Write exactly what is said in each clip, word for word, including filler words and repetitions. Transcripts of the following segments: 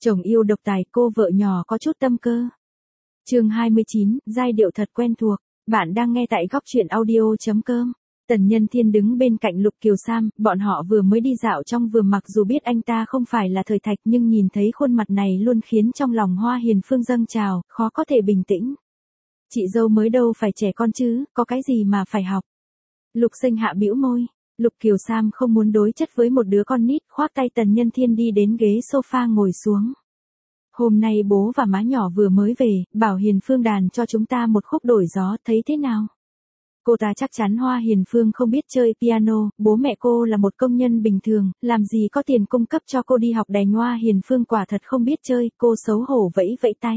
Chồng yêu độc tài, cô vợ nhỏ có chút tâm cơ. Chương hai mươi chín, giai điệu thật quen thuộc. Bạn đang nghe tại góc truyện audio.com. Tần Nhân Thiên đứng bên cạnh Lục Kiều Sam, bọn họ vừa mới đi dạo trong vườn, mặc dù biết anh ta không phải là thời thạch nhưng nhìn thấy khuôn mặt này luôn khiến trong lòng Hoa Hiền Phương dâng trào, khó có thể bình tĩnh. Chị dâu mới đâu phải trẻ con chứ, có cái gì mà phải học. Lục Sinh Hạ bĩu môi. Lục Kiều Sam không muốn đối chất với một đứa con nít, khoác tay Tần Nhân Thiên đi đến ghế sofa ngồi xuống. Hôm nay bố và má nhỏ vừa mới về, bảo Hiền Phương đàn cho chúng ta một khúc đổi gió, thấy thế nào? Cô ta chắc chắn Hoa Hiền Phương không biết chơi piano, bố mẹ cô là một công nhân bình thường, làm gì có tiền cung cấp cho cô đi học đàn. Hoa Hiền Phương quả thật không biết chơi, cô xấu hổ vẫy vẫy tay.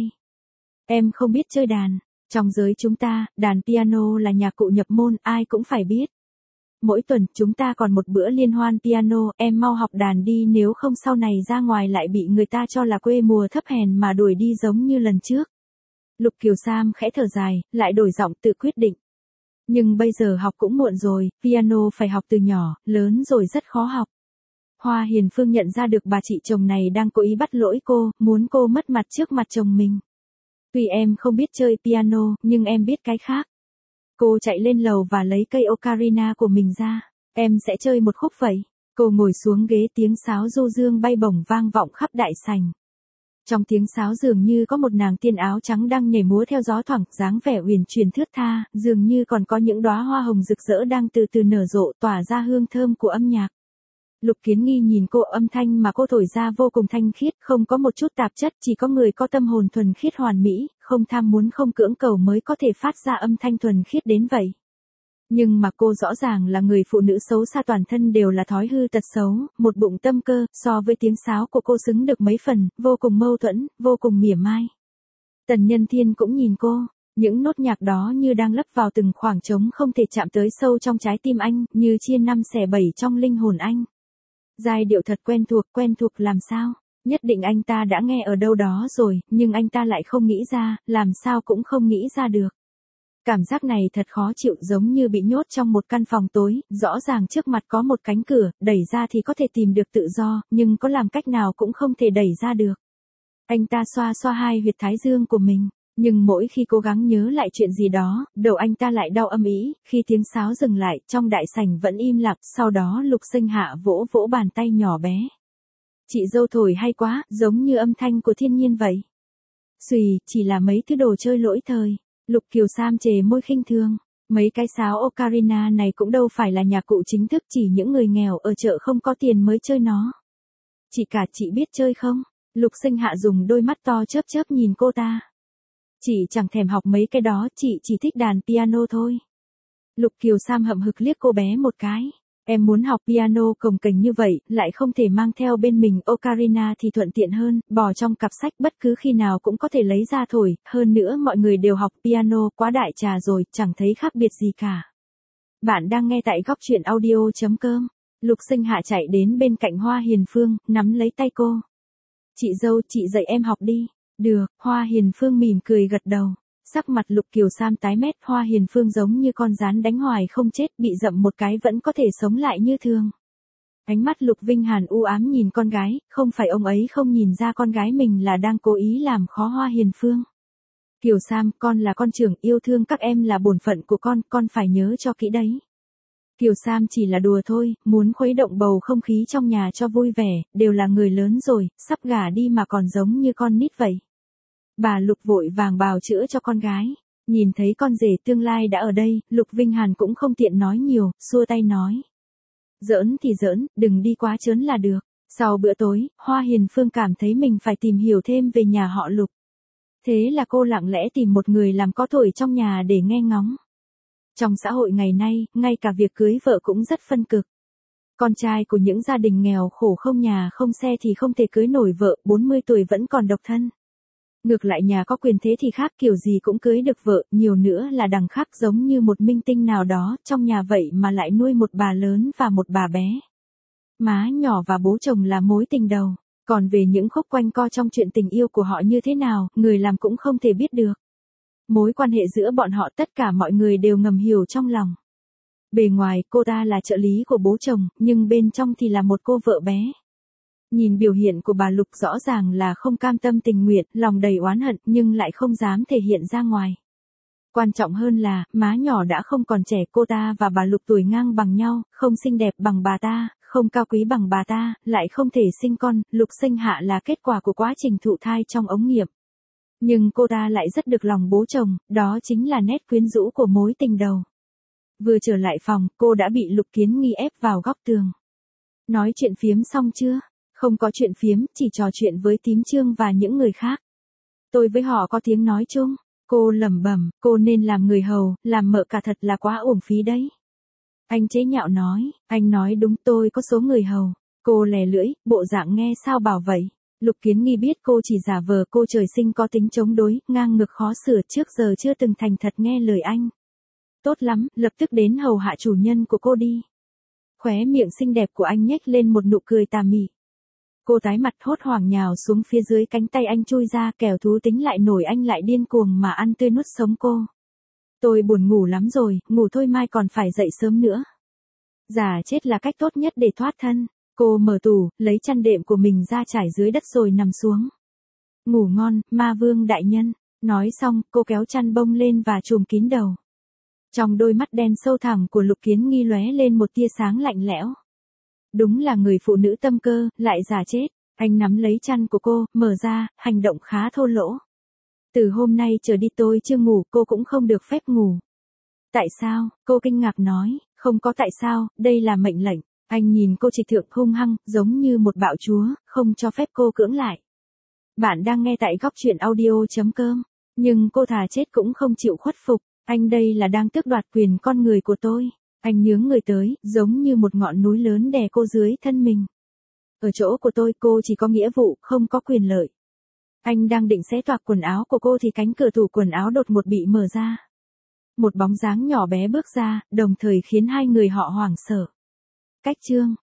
Em không biết chơi đàn, trong giới chúng ta, đàn piano là nhạc cụ nhập môn, ai cũng phải biết. Mỗi tuần chúng ta còn một bữa liên hoan piano, em mau học đàn đi, nếu không sau này ra ngoài lại bị người ta cho là quê mùa thấp hèn mà đuổi đi giống như lần trước. Lục Kiều Sam khẽ thở dài, lại đổi giọng tự quyết định. Nhưng bây giờ học cũng muộn rồi, piano phải học từ nhỏ, lớn rồi rất khó học. Hoa Hiền Phương nhận ra được bà chị chồng này đang cố ý bắt lỗi cô, muốn cô mất mặt trước mặt chồng mình. Tuy em không biết chơi piano, nhưng em biết cái khác. Cô chạy lên lầu và lấy cây ocarina của mình ra. Em sẽ chơi một khúc vậy. Cô ngồi xuống ghế, tiếng sáo du dương bay bổng vang vọng khắp đại sảnh. Trong tiếng sáo dường như có một nàng tiên áo trắng đang nhảy múa theo gió thoảng, dáng vẻ uyển chuyển thướt tha, dường như còn có những đóa hoa hồng rực rỡ đang từ từ nở rộ, tỏa ra hương thơm của âm nhạc. Lục Kiến Nghi nhìn cô, âm thanh mà cô thổi ra vô cùng thanh khiết, không có một chút tạp chất, chỉ có người có tâm hồn thuần khiết hoàn mỹ, không tham muốn không cưỡng cầu mới có thể phát ra âm thanh thuần khiết đến vậy. Nhưng mà cô rõ ràng là người phụ nữ xấu xa, toàn thân đều là thói hư tật xấu, một bụng tâm cơ, so với tiếng sáo của cô xứng được mấy phần, vô cùng mâu thuẫn, vô cùng mỉa mai. Tần Nhân Thiên cũng nhìn cô, những nốt nhạc đó như đang lấp vào từng khoảng trống không thể chạm tới sâu trong trái tim anh, như chia năm xẻ bảy trong linh hồn anh. Giai điệu thật quen thuộc, quen thuộc làm sao? Nhất định anh ta đã nghe ở đâu đó rồi, nhưng anh ta lại không nghĩ ra, làm sao cũng không nghĩ ra được. Cảm giác này thật khó chịu, giống như bị nhốt trong một căn phòng tối, rõ ràng trước mặt có một cánh cửa, đẩy ra thì có thể tìm được tự do, nhưng có làm cách nào cũng không thể đẩy ra được. Anh ta xoa xoa hai huyệt thái dương của mình, nhưng mỗi khi cố gắng nhớ lại chuyện gì đó, đầu anh ta lại đau âm ỉ. Khi tiếng sáo dừng lại, trong đại sảnh vẫn im lặng, sau đó Lục Sinh Hạ vỗ vỗ bàn tay nhỏ bé. Chị dâu thổi hay quá, giống như âm thanh của thiên nhiên vậy. Xùy, chỉ là mấy thứ đồ chơi lỗi thời. Lục Kiều Sam chề môi khinh thường. Mấy cái sáo ocarina này cũng đâu phải là nhạc cụ chính thức, chỉ những người nghèo ở chợ không có tiền mới chơi nó. Chị cả, chị biết chơi không? Lục Sinh Hạ dùng đôi mắt to chớp chớp nhìn cô ta. Chị chẳng thèm học mấy cái đó, chị chỉ thích đàn piano thôi. Lục Kiều Sam hậm hực liếc cô bé một cái. Em muốn học piano cồng kềnh như vậy, lại không thể mang theo bên mình ocarina thì thuận tiện hơn, bỏ trong cặp sách bất cứ khi nào cũng có thể lấy ra thổi, hơn nữa mọi người đều học piano, quá đại trà rồi, chẳng thấy khác biệt gì cả. Bạn đang nghe tại góc truyện audio.com. Lục Sinh Hạ chạy đến bên cạnh Hoa Hiền Phương, nắm lấy tay cô. Chị dâu, chị dạy em học đi. Được, Hoa Hiền Phương mỉm cười gật đầu. Sắc mặt Lục Kiều Sam tái mét, Hoa Hiền Phương giống như con gián đánh hoài không chết, bị dậm một cái vẫn có thể sống lại như thường. Ánh mắt Lục Vinh Hàn u ám nhìn con gái, không phải ông ấy không nhìn ra con gái mình là đang cố ý làm khó Hoa Hiền Phương. Kiều Sam, con là con trưởng, yêu thương các em là bổn phận của con, con phải nhớ cho kỹ đấy. Kiều Sam chỉ là đùa thôi, muốn khuấy động bầu không khí trong nhà cho vui vẻ, đều là người lớn rồi, sắp gả đi mà còn giống như con nít vậy. Bà Lục vội vàng bào chữa cho con gái. Nhìn thấy con rể tương lai đã ở đây, Lục Vinh Hàn cũng không tiện nói nhiều, xua tay nói. Giỡn thì giỡn, đừng đi quá trớn là được. Sau bữa tối, Hoa Hiền Phương cảm thấy mình phải tìm hiểu thêm về nhà họ Lục. Thế là cô lặng lẽ tìm một người làm có tuổi trong nhà để nghe ngóng. Trong xã hội ngày nay, ngay cả việc cưới vợ cũng rất phân cực. Con trai của những gia đình nghèo khổ không nhà không xe thì không thể cưới nổi vợ, bốn mươi tuổi vẫn còn độc thân. Ngược lại nhà có quyền thế thì khác, kiểu gì cũng cưới được vợ, nhiều nữa là đằng khác, giống như một minh tinh nào đó, trong nhà vậy mà lại nuôi một bà lớn và một bà bé. Má nhỏ và bố chồng là mối tình đầu, còn về những khúc quanh co trong chuyện tình yêu của họ như thế nào, người làm cũng không thể biết được. Mối quan hệ giữa bọn họ tất cả mọi người đều ngầm hiểu trong lòng. Bề ngoài cô ta là trợ lý của bố chồng, nhưng bên trong thì là một cô vợ bé. Nhìn biểu hiện của bà Lục rõ ràng là không cam tâm tình nguyện, lòng đầy oán hận nhưng lại không dám thể hiện ra ngoài. Quan trọng hơn là, má nhỏ đã không còn trẻ, cô ta và bà Lục tuổi ngang bằng nhau, không xinh đẹp bằng bà ta, không cao quý bằng bà ta, lại không thể sinh con, Lục sinh hạ là kết quả của quá trình thụ thai trong ống nghiệm. Nhưng cô ta lại rất được lòng bố chồng, đó chính là nét quyến rũ của mối tình đầu. Vừa trở lại phòng, cô đã bị Lục Kiến Nghi ép vào góc tường. Nói chuyện phiếm xong chưa? Không có chuyện phiếm, chỉ trò chuyện với Tím Trương và những người khác. Tôi với họ có tiếng nói chung. Cô lẩm bẩm, cô nên làm người hầu, làm mợ cả thật là quá uổng phí đấy. Anh chế nhạo nói, anh nói đúng, tôi có số người hầu. Cô lè lưỡi, bộ dạng nghe sao bảo vậy. Lục Kiến Nghi biết cô chỉ giả vờ, cô trời sinh có tính chống đối, ngang ngược khó sửa, trước giờ chưa từng thành thật nghe lời anh. Tốt lắm, lập tức đến hầu hạ chủ nhân của cô đi. Khóe miệng xinh đẹp của anh nhếch lên một nụ cười tà mị. Cô tái mặt hốt hoảng nhào xuống phía dưới, cánh tay anh chui ra, kẻo thú tính lại nổi, anh lại điên cuồng mà ăn tươi nuốt sống cô. Tôi buồn ngủ lắm rồi, ngủ thôi, mai còn phải dậy sớm nữa. Giả chết là cách tốt nhất để thoát thân. Cô mở tủ, lấy chăn đệm của mình ra trải dưới đất rồi nằm xuống. Ngủ ngon, ma vương đại nhân. Nói xong, cô kéo chăn bông lên và trùm kín đầu. Trong đôi mắt đen sâu thẳm của Lục Kiến Nghi lóe lên một tia sáng lạnh lẽo. Đúng là người phụ nữ tâm cơ, lại giả chết. Anh nắm lấy chăn của cô, mở ra, hành động khá thô lỗ. Từ hôm nay trở đi tôi chưa ngủ, cô cũng không được phép ngủ. Tại sao? Cô kinh ngạc nói, không có tại sao, đây là mệnh lệnh. Anh nhìn cô trịch thượng hung hăng, giống như một bạo chúa, không cho phép cô cưỡng lại. Bạn đang nghe tại góc truyện audio chấm com. Nhưng cô thà chết cũng không chịu khuất phục. Anh đây là đang tước đoạt quyền con người của tôi. Anh nhướng người tới, giống như một ngọn núi lớn đè cô dưới thân mình. Ở chỗ của tôi, cô chỉ có nghĩa vụ, không có quyền lợi. Anh đang định xé toạc quần áo của cô thì cánh cửa tủ quần áo đột ngột bị mở ra. Một bóng dáng nhỏ bé bước ra, đồng thời khiến hai người họ hoảng sợ. Cách Trương,